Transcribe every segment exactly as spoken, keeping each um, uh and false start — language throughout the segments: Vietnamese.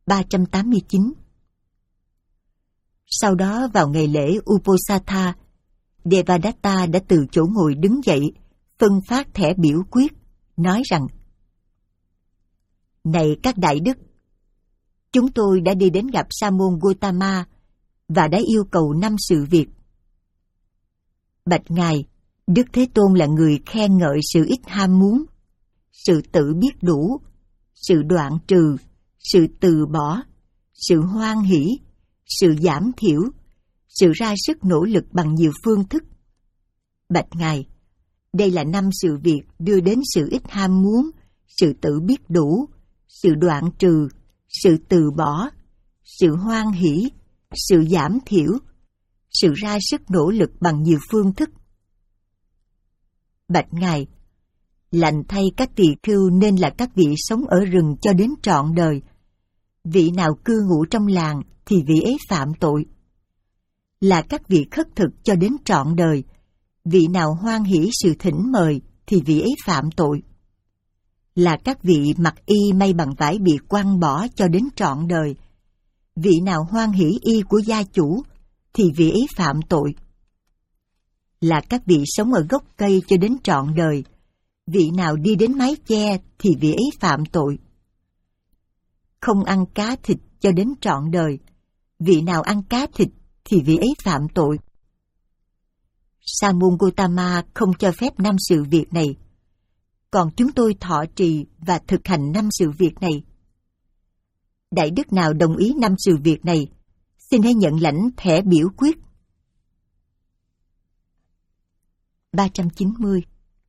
ba trăm tám mươi chín. Sau đó vào ngày lễ Uposatha, Devadatta đã từ chỗ ngồi đứng dậy, phân phát thẻ biểu quyết, nói rằng: Này các đại đức, chúng tôi đã đi đến gặp Sa môn Gotama và đã yêu cầu năm sự việc. Bạch Ngài, Đức Thế Tôn là người khen ngợi sự ít ham muốn, sự tự biết đủ, sự đoạn trừ, sự từ bỏ, sự hoan hỷ, sự giảm thiểu, sự ra sức nỗ lực bằng nhiều phương thức. Bạch Ngài, đây là năm sự việc đưa đến sự ít ham muốn, sự tự biết đủ, sự đoạn trừ, sự từ bỏ, sự hoan hỷ, sự giảm thiểu, sự ra sức nỗ lực bằng nhiều phương thức. Bạch Ngài, lành thay các tỳ khưu nên là các vị sống ở rừng cho đến trọn đời. Vị nào cư ngụ trong làng thì vị ấy phạm tội. Là các vị khất thực cho đến trọn đời. Vị nào hoan hỷ sự thỉnh mời thì vị ấy phạm tội. Là các vị mặc y may bằng vải bị quăng bỏ cho đến trọn đời. Vị nào hoan hỷ y của gia chủ thì vị ấy phạm tội. Là các vị sống ở gốc cây cho đến trọn đời. Vị nào đi đến mái che thì vị ấy phạm tội. Không ăn cá thịt cho đến trọn đời. Vị nào ăn cá thịt thì vị ấy phạm tội. Sa môn Gotama không cho phép năm sự việc này. Còn chúng tôi thọ trì và thực hành năm sự việc này. Đại đức nào đồng ý năm sự việc này, xin hãy nhận lãnh thẻ biểu quyết. ba trăm chín mươi.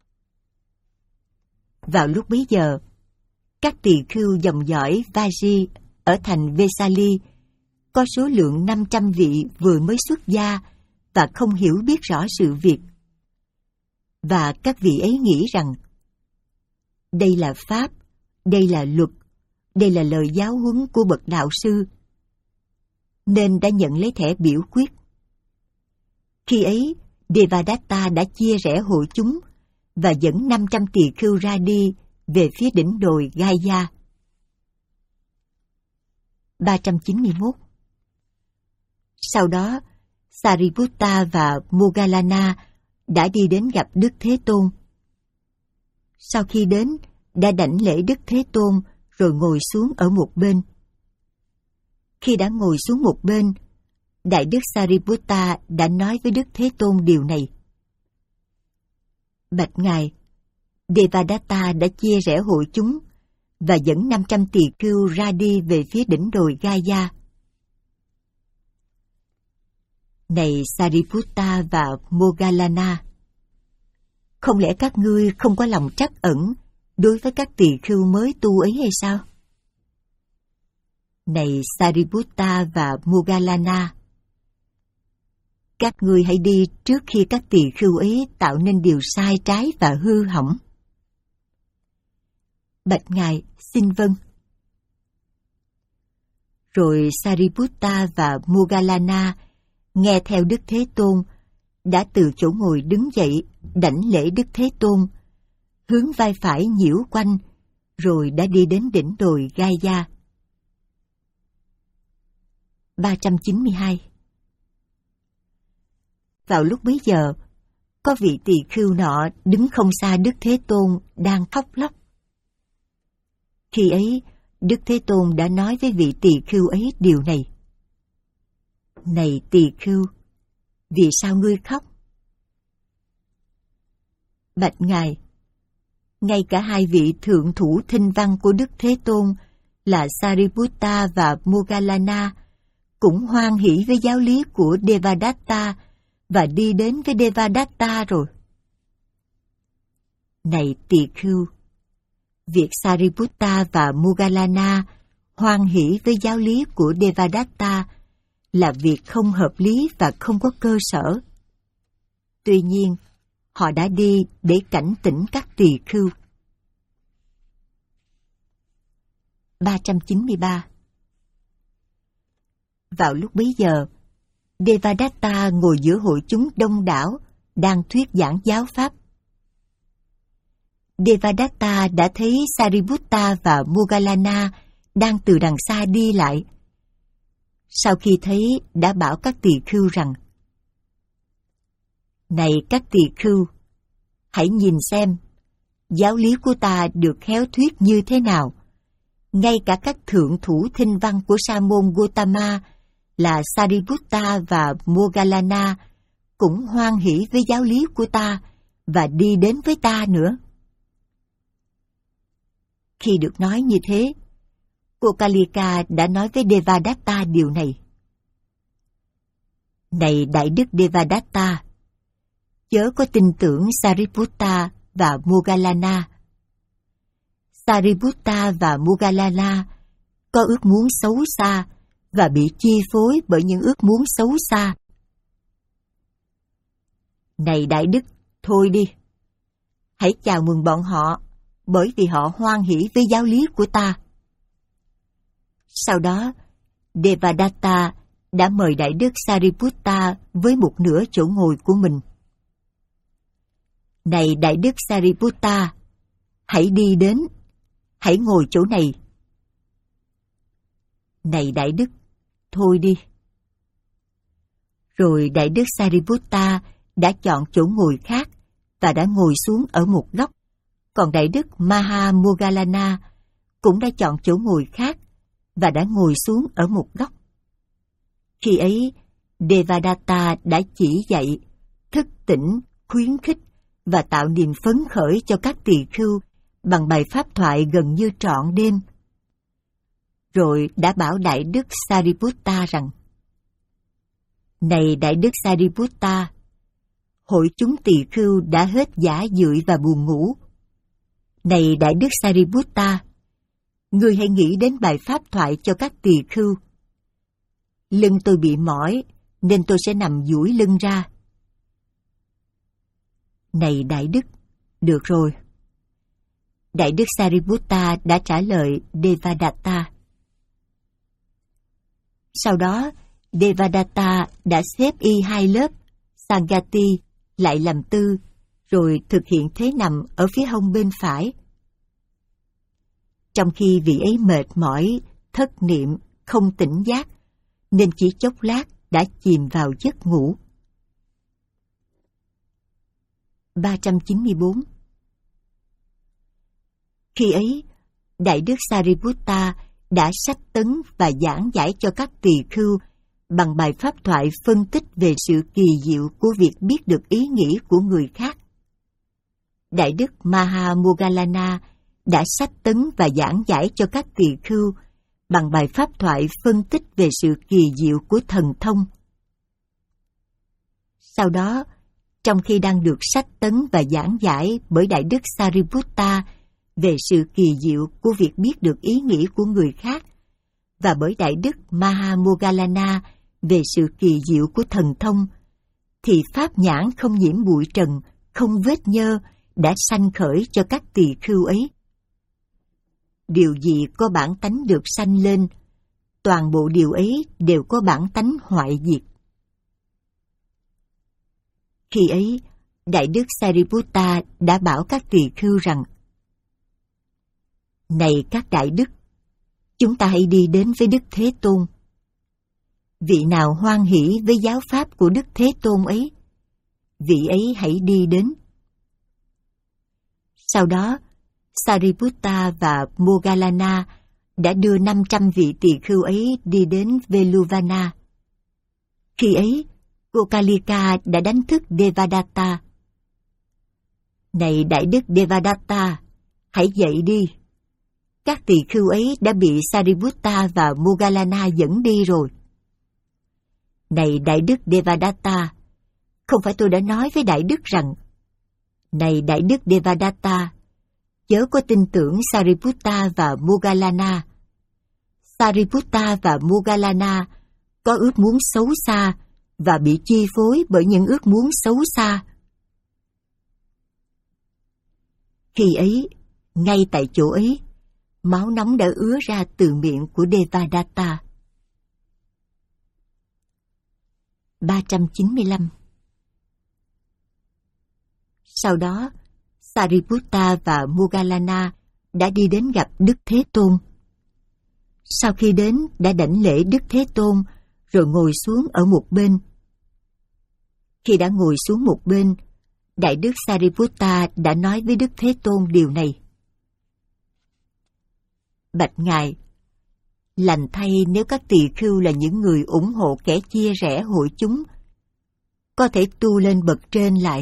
Vào lúc bấy giờ, các tỳ khưu dòng dõi Vaji ở thành Vesali có số lượng năm trăm vị vừa mới xuất gia và không hiểu biết rõ sự việc. Và các vị ấy nghĩ rằng đây là pháp, đây là luật, đây là lời giáo huấn của bậc đạo sư, nên đã nhận lấy thẻ biểu quyết. Khi ấy, Devadatta đã chia rẽ hội chúng và dẫn năm trăm tỳ khưu ra đi về phía đỉnh đồi Gaya. ba trăm chín mươi mốt. Sau đó, Sariputta và Moggallana đã đi đến gặp Đức Thế Tôn. Sau khi đến, đã đảnh lễ Đức Thế Tôn rồi ngồi xuống ở một bên. Khi đã ngồi xuống một bên, Đại đức Sariputta đã nói với Đức Thế Tôn điều này: Bạch Ngài, Devadatta đã chia rẽ hội chúng và dẫn năm trăm tỳ khưu ra đi về phía đỉnh đồi Gaya. Này Sariputta và Moggallana, không lẽ các ngươi không có lòng trắc ẩn đối với các tỳ khưu mới tu ấy hay sao? Này Sariputta và Moggallana, các ngươi hãy đi trước khi các tỳ khưu ấy tạo nên điều sai trái và hư hỏng. Bạch Ngài, xin vâng. Rồi Sariputta và Moggallana nghe theo Đức Thế Tôn, đã từ chỗ ngồi đứng dậy, đảnh lễ Đức Thế Tôn, hướng vai phải nhiễu quanh, rồi đã đi đến đỉnh đồi Gaya. ba trăm chín mươi hai. Vào lúc bấy giờ, có vị tỳ khưu nọ đứng không xa Đức Thế Tôn đang khóc lóc. Khi ấy, Đức Thế Tôn đã nói với vị tỳ khưu ấy điều này: Này tỳ khưu, vì sao ngươi khóc? Bạch Ngài, ngay cả hai vị thượng thủ thinh văn của Đức Thế Tôn là Sariputta và Moggallana cũng hoan hỷ với giáo lý của Devadatta và đi đến với Devadatta rồi. Này tỳ khưu, việc Sariputta và Moggallana hoan hỷ với giáo lý của Devadatta là việc không hợp lý và không có cơ sở. Tuy nhiên, họ đã đi để cảnh tỉnh các tỳ khưu. ba trăm chín mươi ba. Vào lúc bấy giờ, Devadatta ngồi giữa hội chúng đông đảo, đang thuyết giảng giáo pháp. Devadatta đã thấy Sariputta và Moggallana đang từ đằng xa đi lại. Sau khi thấy, đã bảo các tỳ khưu rằng: Này các tỳ khưu, hãy nhìn xem, giáo lý của ta được khéo thuyết như thế nào. Ngay cả các thượng thủ thinh văn của Sa môn Gotama là Sariputta và Moggallana cũng hoan hỷ với giáo lý của ta và đi đến với ta nữa. Khi được nói như thế, cô Kalika đã nói với Devadatta điều này: Này Đại Đức Devadatta, chớ có tin tưởng Sariputta và Moggallana. Sariputta và Moggallana có ước muốn xấu xa và bị chi phối bởi những ước muốn xấu xa. Này Đại Đức, thôi đi. Hãy chào mừng bọn họ, bởi vì họ hoan hỷ với giáo lý của ta. Sau đó, Devadatta đã mời Đại Đức Sariputta với một nửa chỗ ngồi của mình. Này Đại Đức Sariputta, hãy đi đến, hãy ngồi chỗ này. Này Đại Đức, thôi đi. Rồi Đại Đức Sariputta đã chọn chỗ ngồi khác và đã ngồi xuống ở một góc, còn Đại Đức Maha Moggallana cũng đã chọn chỗ ngồi khác và đã ngồi xuống ở một góc. Khi ấy, Devadatta đã chỉ dạy, thức tỉnh, khuyến khích và tạo niềm phấn khởi cho các tỳ khưu bằng bài pháp thoại gần như trọn đêm. Rồi đã bảo Đại Đức Sariputta rằng: Này Đại Đức Sariputta, hội chúng tỳ khưu đã hết giả dưỡi và buồn ngủ. Này Đại Đức Sariputta, ngươi hãy nghĩ đến bài pháp thoại cho các tỳ khưu. Lưng tôi bị mỏi, nên tôi sẽ nằm duỗi lưng ra. Này Đại Đức, được rồi. Đại Đức Sariputta đã trả lời Devadatta. Sau đó, Devadatta đã xếp y hai lớp, Sangati lại làm tư, rồi thực hiện thế nằm ở phía hông bên phải. Trong khi vị ấy mệt mỏi, thất niệm, không tỉnh giác, nên chỉ chốc lát đã chìm vào giấc ngủ. ba trăm chín mươi bốn. Khi ấy, Đại Đức Sariputta đã sách tấn và giảng giải cho các tỳ khưu bằng bài pháp thoại phân tích về sự kỳ diệu của việc biết được ý nghĩ của người khác. Đại Đức Maha Moggallana đã sách tấn và giảng giải cho các tỳ khưu bằng bài pháp thoại phân tích về sự kỳ diệu của thần thông. Sau đó, trong khi đang được sách tấn và giảng giải bởi Đại Đức Sariputta về sự kỳ diệu của việc biết được ý nghĩ của người khác, và bởi Đại Đức Maha Moggallana về sự kỳ diệu của thần thông, thì pháp nhãn không nhiễm bụi trần, không vết nhơ đã sanh khởi cho các tỳ khưu ấy. Điều gì có bản tánh được sanh lên, toàn bộ điều ấy đều có bản tánh hoại diệt. Khi ấy, Đại Đức Sariputta đã bảo các tỳ khưu rằng: Này các đại đức, chúng ta hãy đi đến với Đức Thế Tôn. Vị nào hoan hỷ với giáo pháp của Đức Thế Tôn ấy, vị ấy hãy đi đến. Sau đó, Sariputta và Moggallana đã đưa năm trăm vị tỳ khưu ấy đi đến Veluvana. Khi ấy, cô Kalika đã đánh thức Devadatta. Này Đại Đức Devadatta, hãy dậy đi. Các tỳ khưu ấy đã bị Sariputta và Moggallana dẫn đi rồi. Này Đại Đức Devadatta, không phải tôi đã nói với Đại Đức rằng: Này Đại Đức Devadatta, chớ có tin tưởng Sariputta và Moggallana. Sariputta và Moggallana có ước muốn xấu xa và bị chi phối bởi những ước muốn xấu xa. Khi ấy, ngay tại chỗ ấy, máu nóng đã ứa ra từ miệng của Devadatta. ba trăm chín mươi lăm. Sau đó, Sariputta và Moggallana đã đi đến gặp Đức Thế Tôn. Sau khi đến đã đảnh lễ Đức Thế Tôn rồi ngồi xuống ở một bên. Khi đã ngồi xuống một bên, Đại Đức Sariputta đã nói với Đức Thế Tôn điều này: Bạch Ngài, lành thay nếu các tỳ khưu là những người ủng hộ kẻ chia rẽ hội chúng, có thể tu lên bậc trên lại.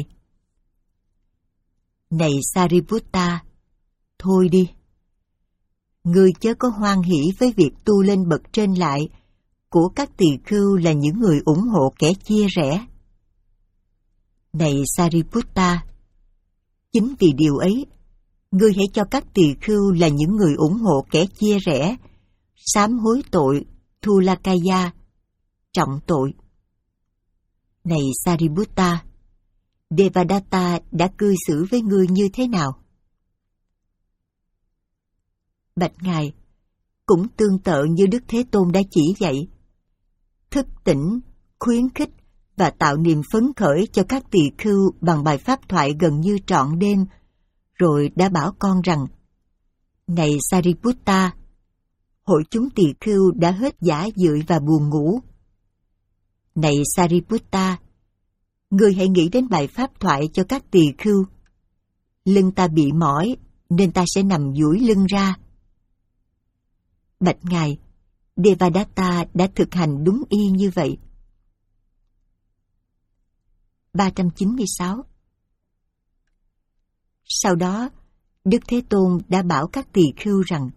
Này Sariputta, thôi đi. Ngươi chớ có hoan hỷ với việc tu lên bậc trên lại của các tỳ khưu là những người ủng hộ kẻ chia rẽ. Này Sariputta, chính vì điều ấy, ngươi hãy cho các tỳ khưu là những người ủng hộ kẻ chia rẽ sám hối tội Thulakaya, trọng tội. Này Sariputta, Devadatta đã cư xử với ngươi như thế nào? Bạch Ngài, cũng tương tự như Đức Thế Tôn đã chỉ dạy, thức tỉnh, khuyến khích và tạo niềm phấn khởi cho các tỳ khưu bằng bài pháp thoại gần như trọn đêm, rồi đã bảo con rằng: Này Sariputta, hội chúng tỳ khưu đã hết dã dượi và buồn ngủ. Này Sariputta, ngươi hãy nghĩ đến bài pháp thoại cho các tỳ khưu. Lưng ta bị mỏi nên ta sẽ nằm duỗi lưng ra. Bạch Ngài, Devadatta đã thực hành đúng y như vậy. ba trăm chín mươi sáu. Sau đó, Đức Thế Tôn đã bảo các tỳ khưu rằng: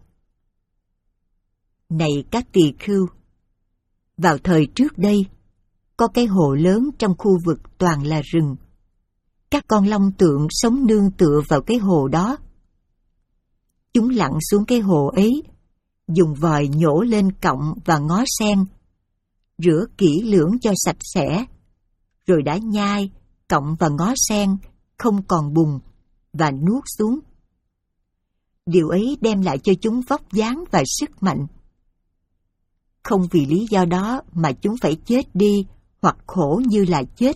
Này các tỳ khưu, vào thời trước đây, có cái hồ lớn trong khu vực toàn là rừng. Các con long tượng sống nương tựa vào cái hồ đó. Chúng lặn xuống cái hồ ấy, dùng vòi nhổ lên cọng và ngó sen, rửa kỹ lưỡng cho sạch sẽ, rồi đã nhai, cọng và ngó sen không còn bùn và nuốt xuống. Điều ấy đem lại cho chúng vóc dáng và sức mạnh. Không vì lý do đó mà chúng phải chết đi hoặc khổ như là chết.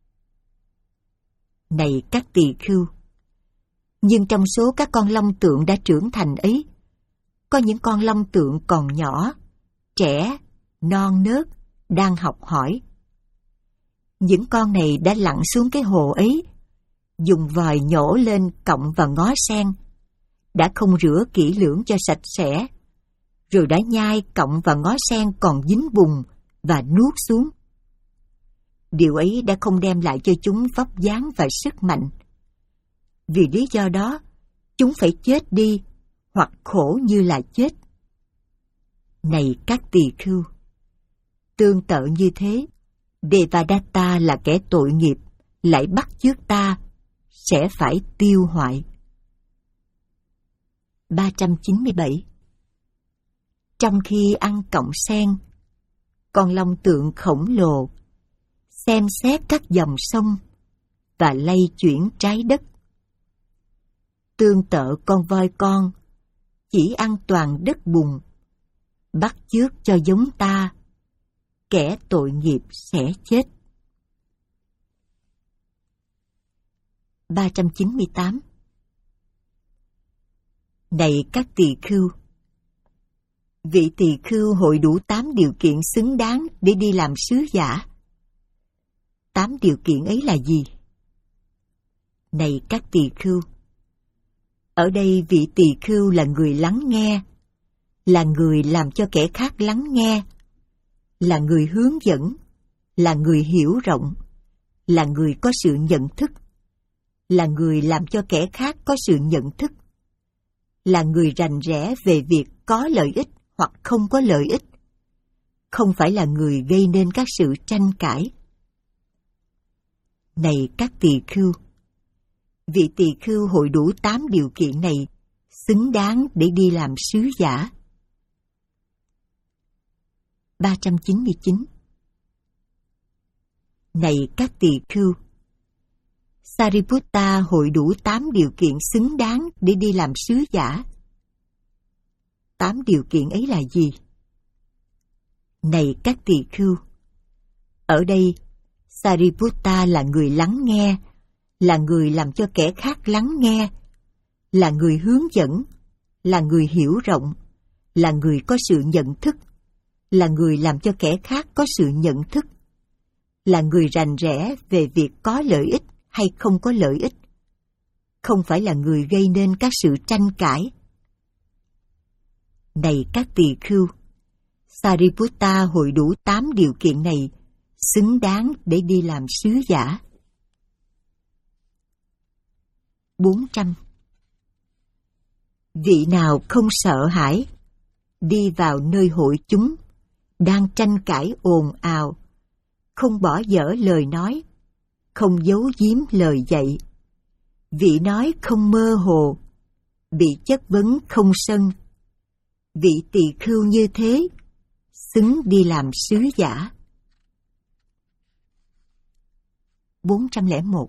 Này các tỳ khưu, nhưng trong số các con long tượng đã trưởng thành ấy, có những con long tượng còn nhỏ, trẻ, non nớt, đang học hỏi. Những con này đã lặn xuống cái hồ ấy, dùng vòi nhổ lên cọng và ngó sen, đã không rửa kỹ lưỡng cho sạch sẽ, rồi đã nhai cọng và ngó sen còn dính bùn và nuốt xuống. Điều ấy đã không đem lại cho chúng vóc dáng và sức mạnh. Vì lý do đó, chúng phải chết đi hoặc khổ như là chết. Này các tỳ khưu, tương tự như thế, Devadatta là kẻ tội nghiệp, lại bắt chước ta, sẽ phải tiêu hoại. ba trăm chín mươi bảy. Trong khi ăn cọng sen, con long tượng khổng lồ xem xét các dòng sông và lay chuyển trái đất. Tương tự con voi con chỉ ăn toàn đất bùn, bắt chước cho giống ta, kẻ tội nghiệp sẽ chết. ba trăm chín mươi tám. Này các tỳ khưu, vị tỳ khưu hội đủ tám điều kiện xứng đáng để đi làm sứ giả. Tám điều kiện ấy là gì? Này các tỳ khưu, ở đây vị tỳ khưu là người lắng nghe, là người làm cho kẻ khác lắng nghe, là người hướng dẫn, là người hiểu rộng, là người có sự nhận thức, là người làm cho kẻ khác có sự nhận thức, là người rành rẽ về việc có lợi ích hoặc không có lợi ích, không phải là người gây nên các sự tranh cãi. Này các tỳ khưu, vị tỳ khưu hội đủ tám điều kiện này, xứng đáng để đi làm sứ giả. ba trăm chín mươi chín. Này các tỳ khưu, Sariputta hội đủ tám điều kiện xứng đáng để đi làm sứ giả. Tám điều kiện ấy là gì? Này các tỳ khưu, ở đây Sariputta là người lắng nghe, là người làm cho kẻ khác lắng nghe, là người hướng dẫn, là người hiểu rộng, là người có sự nhận thức, là người làm cho kẻ khác có sự nhận thức, là người rành rẽ về việc có lợi ích hay không có lợi ích, không phải là người gây nên các sự tranh cãi. Này các tỳ khưu, Sariputta hội đủ tám điều kiện này, xứng đáng để đi làm sứ giả. bốn trăm. Vị nào không sợ hãi, đi vào nơi hội chúng, đang tranh cãi ồn ào, không bỏ dở lời nói, không giấu giếm lời dạy. Vị nói không mơ hồ, bị chất vấn không sân. Vị tỳ khưu như thế, xứng đi làm sứ giả. bốn trăm lẻ một.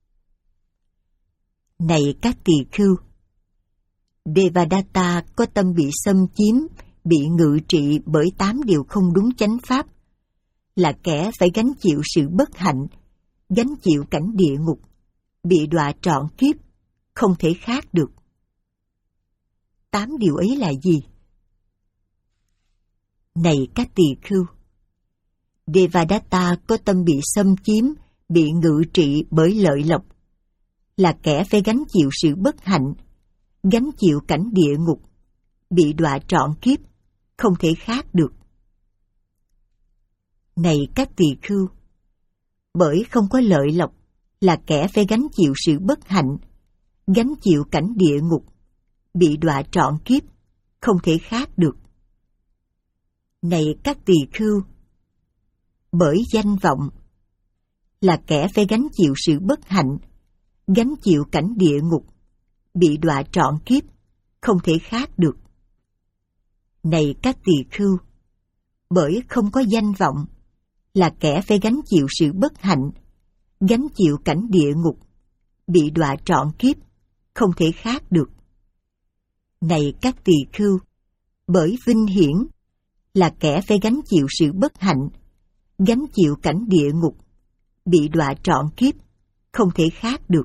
Này các tỳ khưu, Devadatta có tâm bị xâm chiếm, bị ngự trị bởi tám điều không đúng chánh pháp, là kẻ phải gánh chịu sự bất hạnh, gánh chịu cảnh địa ngục, bị đọa trọn kiếp, không thể khác được. Tám điều ấy là gì? Này các tỳ khưu, Devadatta có tâm bị xâm chiếm, bị ngự trị bởi lợi lộc, là kẻ phải gánh chịu sự bất hạnh, gánh chịu cảnh địa ngục, bị đọa trọn kiếp, không thể khác được. Này các tỳ khưu, bởi không có lợi lộc, là kẻ phải gánh chịu sự bất hạnh, gánh chịu cảnh địa ngục, bị đọa trọn kiếp, không thể khác được. Này các tỳ khưu, bởi danh vọng, là kẻ phải gánh chịu sự bất hạnh, gánh chịu cảnh địa ngục, bị đọa trọn kiếp, không thể khác được. Này các tỳ khưu, bởi không có danh vọng, là kẻ phải gánh chịu sự bất hạnh, gánh chịu cảnh địa ngục, bị đọa trọn kiếp, không thể khác được. Này các tỳ khưu, bởi vinh hiển, là kẻ phải gánh chịu sự bất hạnh, gánh chịu cảnh địa ngục, bị đọa trọn kiếp, không thể khác được.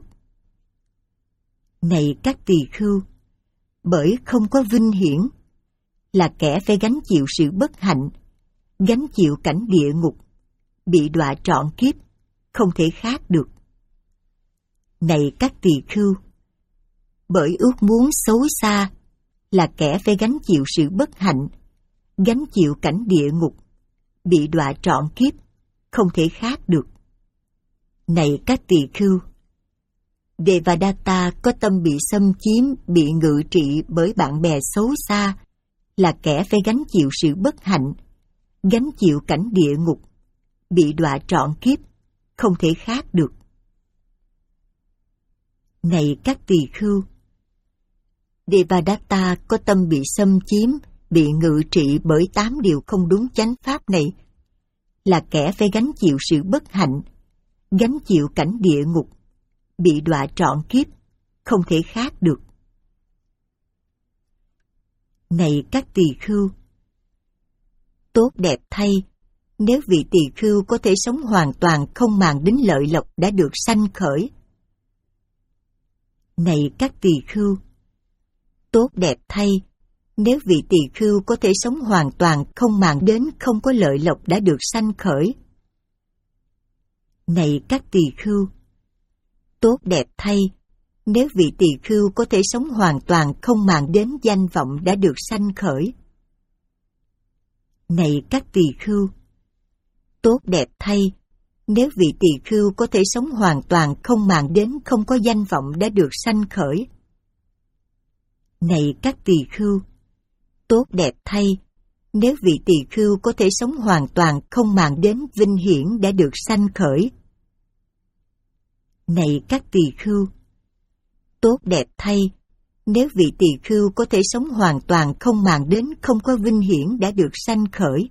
Này các tỳ khưu, bởi không có vinh hiển, là kẻ phải gánh chịu sự bất hạnh, gánh chịu cảnh địa ngục, bị đọa trọn kiếp, không thể khác được. Này các tỳ khưu, bởi ước muốn xấu xa, là kẻ phải gánh chịu sự bất hạnh, gánh chịu cảnh địa ngục, bị đọa trọn kiếp, không thể khác được. Này các tỳ khưu, Devadatta có tâm bị xâm chiếm, bị ngự trị bởi bạn bè xấu xa, là kẻ phải gánh chịu sự bất hạnh, gánh chịu cảnh địa ngục, bị đọa trọn kiếp, không thể khác được. Này các tỳ khưu, Devadatta có tâm bị xâm chiếm, bị ngự trị bởi tám điều không đúng chánh pháp này, là kẻ phải gánh chịu sự bất hạnh, gánh chịu cảnh địa ngục, bị đọa trọn kiếp, không thể khác được. Này các tỳ khưu, tốt đẹp thay, nếu vị tỳ khưu có thể sống hoàn toàn không màng đến lợi lộc đã được sanh khởi. Này các tỳ khưu, tốt đẹp thay, nếu vị tỳ khưu có thể sống hoàn toàn không màng đến không có lợi lộc đã được sanh khởi. Này các tỳ khưu, tốt đẹp thay, nếu vị tỳ khưu có thể sống hoàn toàn không màng đến danh vọng đã được sanh khởi. Này các tỳ khưu, tốt đẹp thay, nếu vị tỳ khưu có thể sống hoàn toàn không màng đến không có danh vọng đã được sanh khởi. Này các tỳ khưu, tốt đẹp thay, nếu vị tỳ khưu có thể sống hoàn toàn không màng đến vinh hiển đã được sanh khởi. Này các tỳ khưu, tốt đẹp thay, nếu vị tỳ khưu có thể sống hoàn toàn không màng đến không có vinh hiển đã được sanh khởi.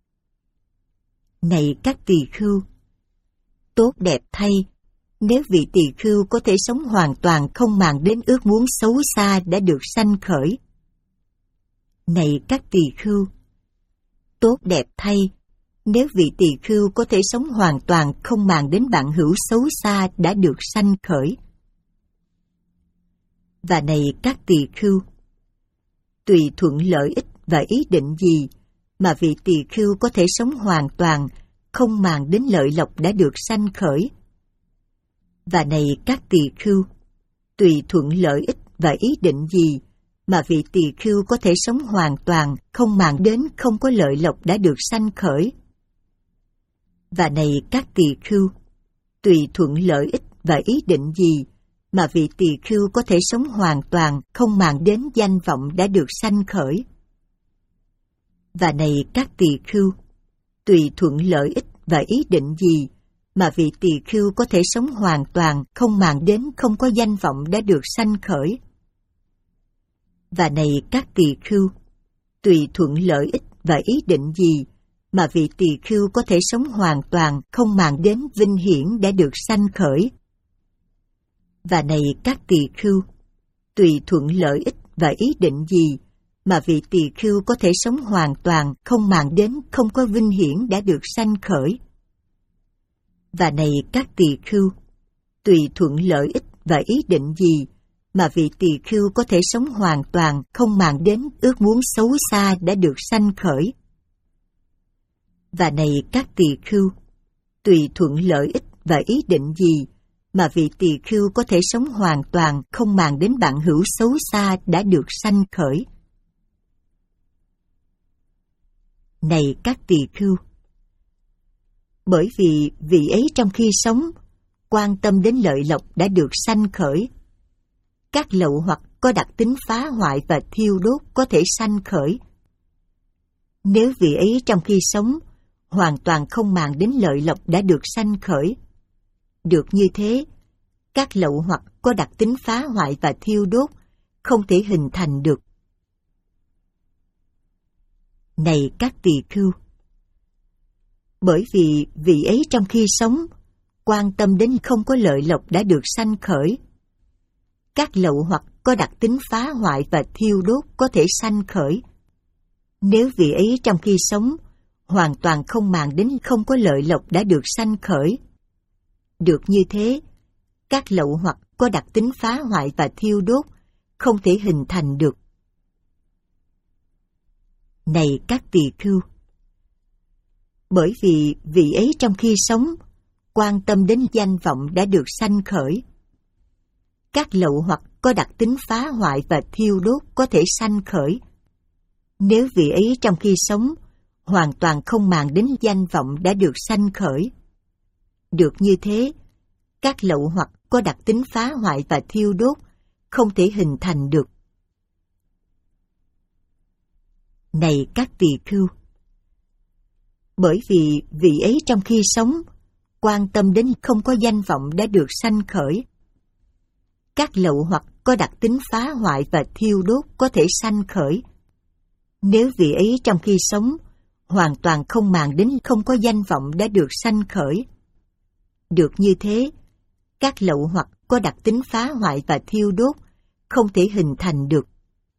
Này các tỳ khưu, tốt đẹp thay, nếu vị tỳ khưu có thể sống hoàn toàn không màng đến ước muốn xấu xa đã được sanh khởi. Này các tỳ khưu, tốt đẹp thay, nếu vị tỳ khưu có thể sống hoàn toàn không màng đến bạn hữu xấu xa đã được sanh khởi. Và này các tỳ khưu, tùy thuận lợi ích và ý định gì mà vị tỳ khưu có thể sống hoàn toàn, không màng đến lợi lộc đã được sanh khởi. Và này các tỳ khưu, tùy thuận lợi ích và ý định gì mà vị tỳ khưu có thể sống hoàn toàn, không màng đến không có lợi lộc đã được sanh khởi. Và này các tỳ khưu, tùy thuận lợi ích và ý định gì mà vị tỳ khưu có thể sống hoàn toàn, không màng đến danh vọng đã được sanh khởi. Và này các tỳ khưu, tùy thuận lợi ích và ý định gì mà vị tỳ khưu có thể sống hoàn toàn, không màng đến không có danh vọng đã được sanh khởi. Và này các tỳ khưu, tùy thuận lợi ích và ý định gì mà vị tỳ khưu có thể sống hoàn toàn, không màng đến vinh hiển đã được sanh khởi. Và này các tỳ khưu, tùy thuận lợi ích và ý định gì mà vị tỳ khưu có thể sống hoàn toàn, không màng đến không có vinh hiển đã được sanh khởi. Và này các tỳ khưu, tùy thuận lợi ích và ý định gì mà vị tỳ khưu có thể sống hoàn toàn, không màng đến ước muốn xấu xa đã được sanh khởi. Và này các tỳ khưu, tùy thuận lợi ích và ý định gì mà vị tỳ khưu có thể sống hoàn toàn, không màng đến bạn hữu xấu xa đã được sanh khởi. Này các tỳ khưu, bởi vì vị ấy trong khi sống quan tâm đến lợi lộc đã được sanh khởi, các lậu hoặc có đặc tính phá hoại và thiêu đốt có thể sanh khởi. Nếu vị ấy trong khi sống hoàn toàn không màng đến lợi lộc đã được sanh khởi, được như thế, các lậu hoặc có đặc tính phá hoại và thiêu đốt không thể hình thành được. Này các tỳ khưu, bởi vì vị ấy trong khi sống quan tâm đến không có lợi lộc đã được sanh khởi, các lậu hoặc có đặc tính phá hoại và thiêu đốt có thể sanh khởi. Nếu vị ấy trong khi sống hoàn toàn không màng đến không có lợi lộc đã được sanh khởi, được như thế, các lậu hoặc có đặc tính phá hoại và thiêu đốt không thể hình thành được. Này các tỳ khưu, bởi vì vị ấy trong khi sống quan tâm đến danh vọng đã được sanh khởi, các lậu hoặc có đặc tính phá hoại và thiêu đốt có thể sanh khởi. Nếu vị ấy trong khi sống hoàn toàn không màng đến danh vọng đã được sanh khởi, được như thế, các lậu hoặc có đặc tính phá hoại và thiêu đốt không thể hình thành được. Này các tỳ khưu, bởi vì vị ấy trong khi sống quan tâm đến không có danh vọng đã được sanh khởi, các lậu hoặc có đặc tính phá hoại và thiêu đốt có thể sanh khởi. Nếu vị ấy trong khi sống hoàn toàn không màng đến không có danh vọng đã được sanh khởi, được như thế, các lậu hoặc có đặc tính phá hoại và thiêu đốt không thể hình thành được.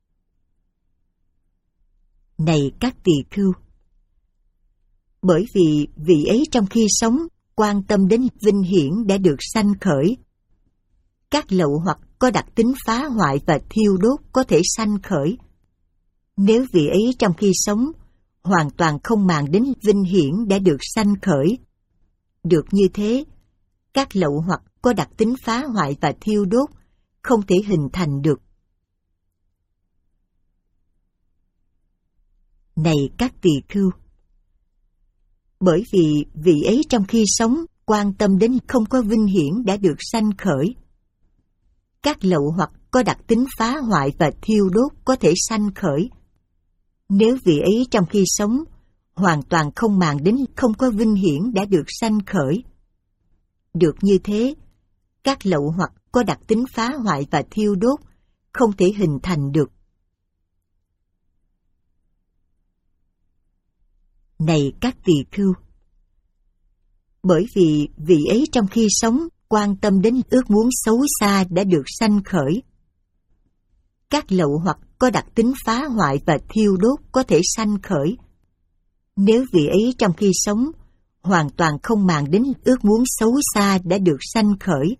Này các tỳ khưu, bởi vì vị ấy trong khi sống quan tâm đến vinh hiển đã được sanh khởi, các lậu hoặc có đặc tính phá hoại và thiêu đốt có thể sanh khởi. Nếu vị ấy trong khi sống hoàn toàn không màng đến vinh hiển đã được sanh khởi, được như thế, các lậu hoặc có đặc tính phá hoại và thiêu đốt không thể hình thành được. Này các tỳ khưu, bởi vì vị ấy trong khi sống quan tâm đến không có vinh hiển đã được sanh khởi, các lậu hoặc có đặc tính phá hoại và thiêu đốt có thể sanh khởi. Nếu vị ấy trong khi sống hoàn toàn không màng đến không có vinh hiển đã được sanh khởi, được như thế, các lậu hoặc có đặc tính phá hoại và thiêu đốt không thể hình thành được. Này các tỳ khưu, bởi vì vị ấy trong khi sống quan tâm đến ước muốn xấu xa đã được sanh khởi, các lậu hoặc có đặc tính phá hoại và thiêu đốt có thể sanh khởi. Nếu vị ấy trong khi sống hoàn toàn không màng đến ước muốn xấu xa đã được sanh khởi,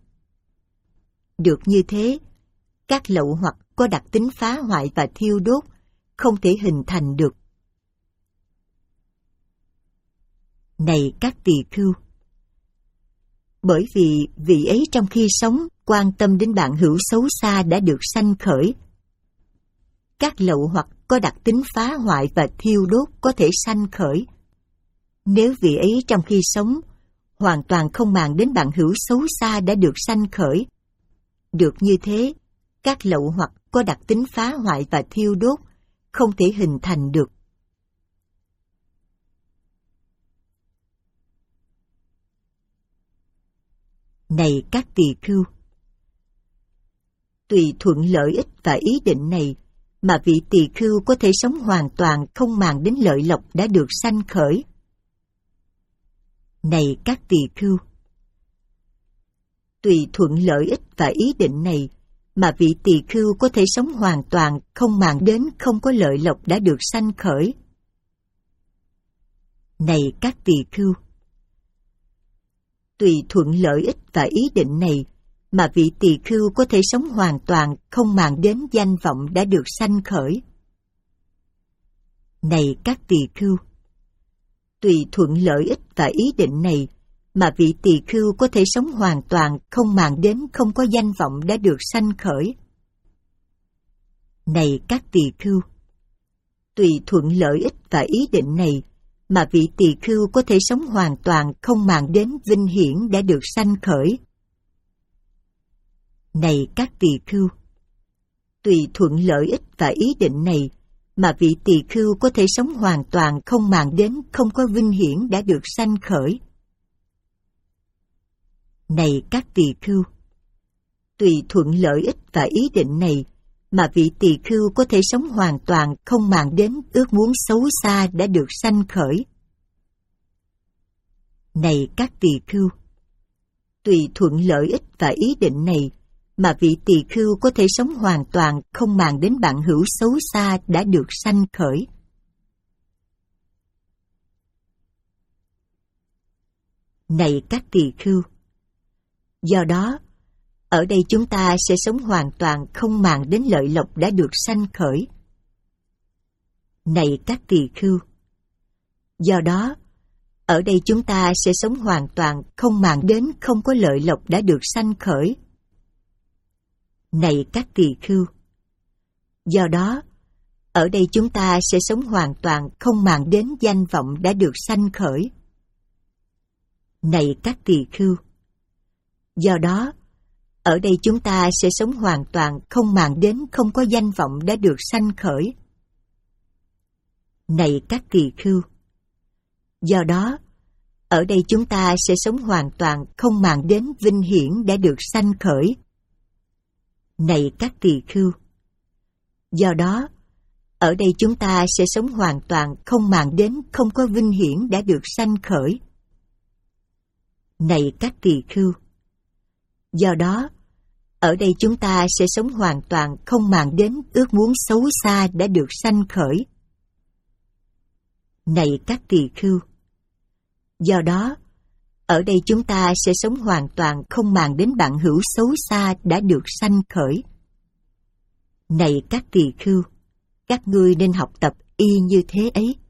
được như thế, các lậu hoặc có đặc tính phá hoại và thiêu đốt không thể hình thành được. Này các tỳ khưu! Bởi vì vị ấy trong khi sống quan tâm đến bạn hữu xấu xa đã được sanh khởi. Các lậu hoặc có đặc tính phá hoại và thiêu đốt có thể sanh khởi. Nếu vị ấy trong khi sống hoàn toàn không màng đến bạn hữu xấu xa đã được sanh khởi, được như thế, các lậu hoặc có đặc tính phá hoại và thiêu đốt không thể hình thành được. Này các tỳ khưu! Tùy thuận lợi ích và ý định này mà vị tỳ khưu có thể sống hoàn toàn không màng đến lợi lộc đã được sanh khởi. Này các tỳ khưu! Tùy thuận lợi ích và ý định này mà vị tỳ khưu có thể sống hoàn toàn không màng đến không có lợi lộc đã được sanh khởi. Này các tỳ khưu! Tùy thuận lợi ích và ý định này mà vị tỳ khưu có thể sống hoàn toàn không màng đến danh vọng đã được sanh khởi. Này các tỳ khưu! Tùy thuận lợi ích và ý định này mà vị tỳ khưu có thể sống hoàn toàn không màng đến không có danh vọng đã được sanh khởi. Này các tỳ khưu! Tùy thuận lợi ích và ý định này mà vị tỳ khưu có thể sống hoàn toàn không màng đến vinh hiển đã được sanh khởi. Này các tỳ khưu! Tùy thuận lợi ích và ý định này mà vị tỳ khưu có thể sống hoàn toàn không màng đến không có vinh hiển đã được sanh khởi. Này các tỳ khưu! Tùy thuận lợi ích và ý định này mà vị tỳ khưu có thể sống hoàn toàn không màng đến ước muốn xấu xa đã được sanh khởi. Này các tỳ khưu! Tùy thuận lợi ích và ý định này mà vị tỳ khưu có thể sống hoàn toàn không màng đến bạn hữu xấu xa đã được sanh khởi. Này các tỳ khưu! Do đó, ở đây chúng ta sẽ sống hoàn toàn không màng đến lợi lộc đã được sanh khởi. Này các tỳ khưu! Do đó, ở đây chúng ta sẽ sống hoàn toàn không màng đến không có lợi lộc đã được sanh khởi. Này các tỳ khưu! Do đó, ở đây chúng ta sẽ sống hoàn toàn không màng đến danh vọng đã được sanh khởi. Này các tỳ khưu! Do đó, ở đây chúng ta sẽ sống hoàn toàn không màng đến không có danh vọng đã được sanh khởi. Này các tỳ khưu! Do đó, ở đây chúng ta sẽ sống hoàn toàn không màng đến vinh hiển đã được sanh khởi. Này các tỳ khưu! Do đó, ở đây chúng ta sẽ sống hoàn toàn không màng đến không có vinh hiển đã được sanh khởi. Này các tỳ khưu! Do đó, ở đây chúng ta sẽ sống hoàn toàn không màng đến ước muốn xấu xa đã được sanh khởi. Này các tỳ khưu! Do đó, ở đây chúng ta sẽ sống hoàn toàn không màng đến bạn hữu xấu xa đã được sanh khởi. Này các tỳ khưu! Các ngươi nên học tập y như thế ấy.